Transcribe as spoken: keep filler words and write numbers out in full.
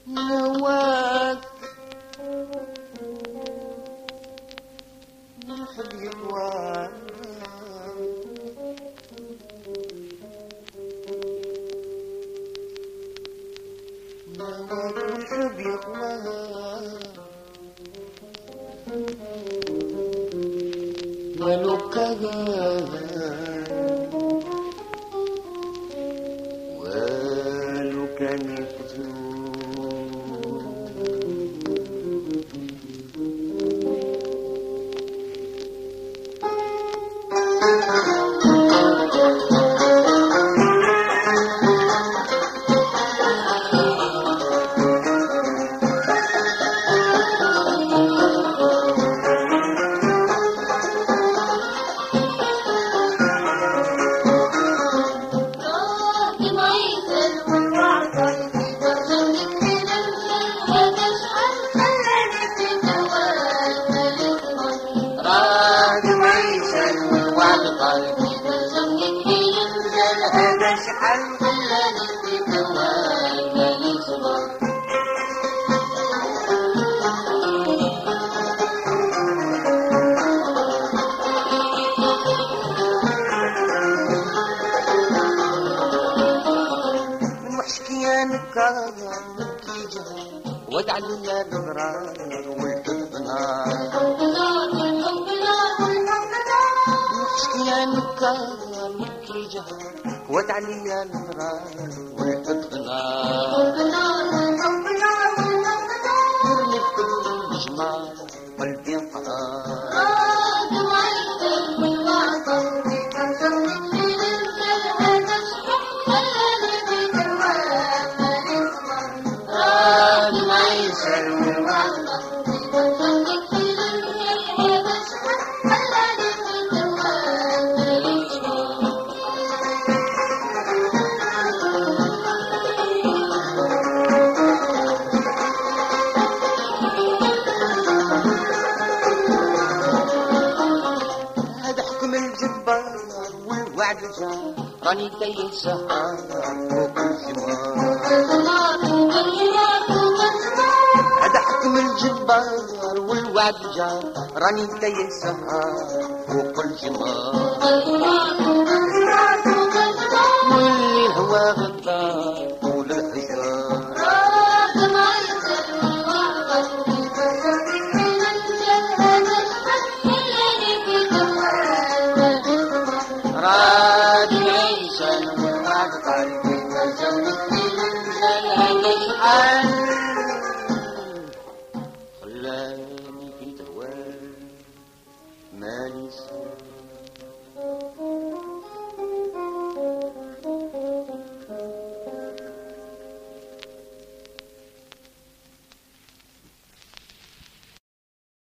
نواك الحب يقوى نواك الحب يقوى ولو كان ولو كان يفتنون وادعى لنا الغرار والحب نار نحكي يا نكار نبكي جهر وادعى لنا الغرار والحب نار يرمي في كل الجمال قلبي قرار راني تايه سهر فوق الجمال هذا حكم الجبار والوعد جار راني تايه سهر فوق الجمال واللي الهوى غدار طول الحجار راني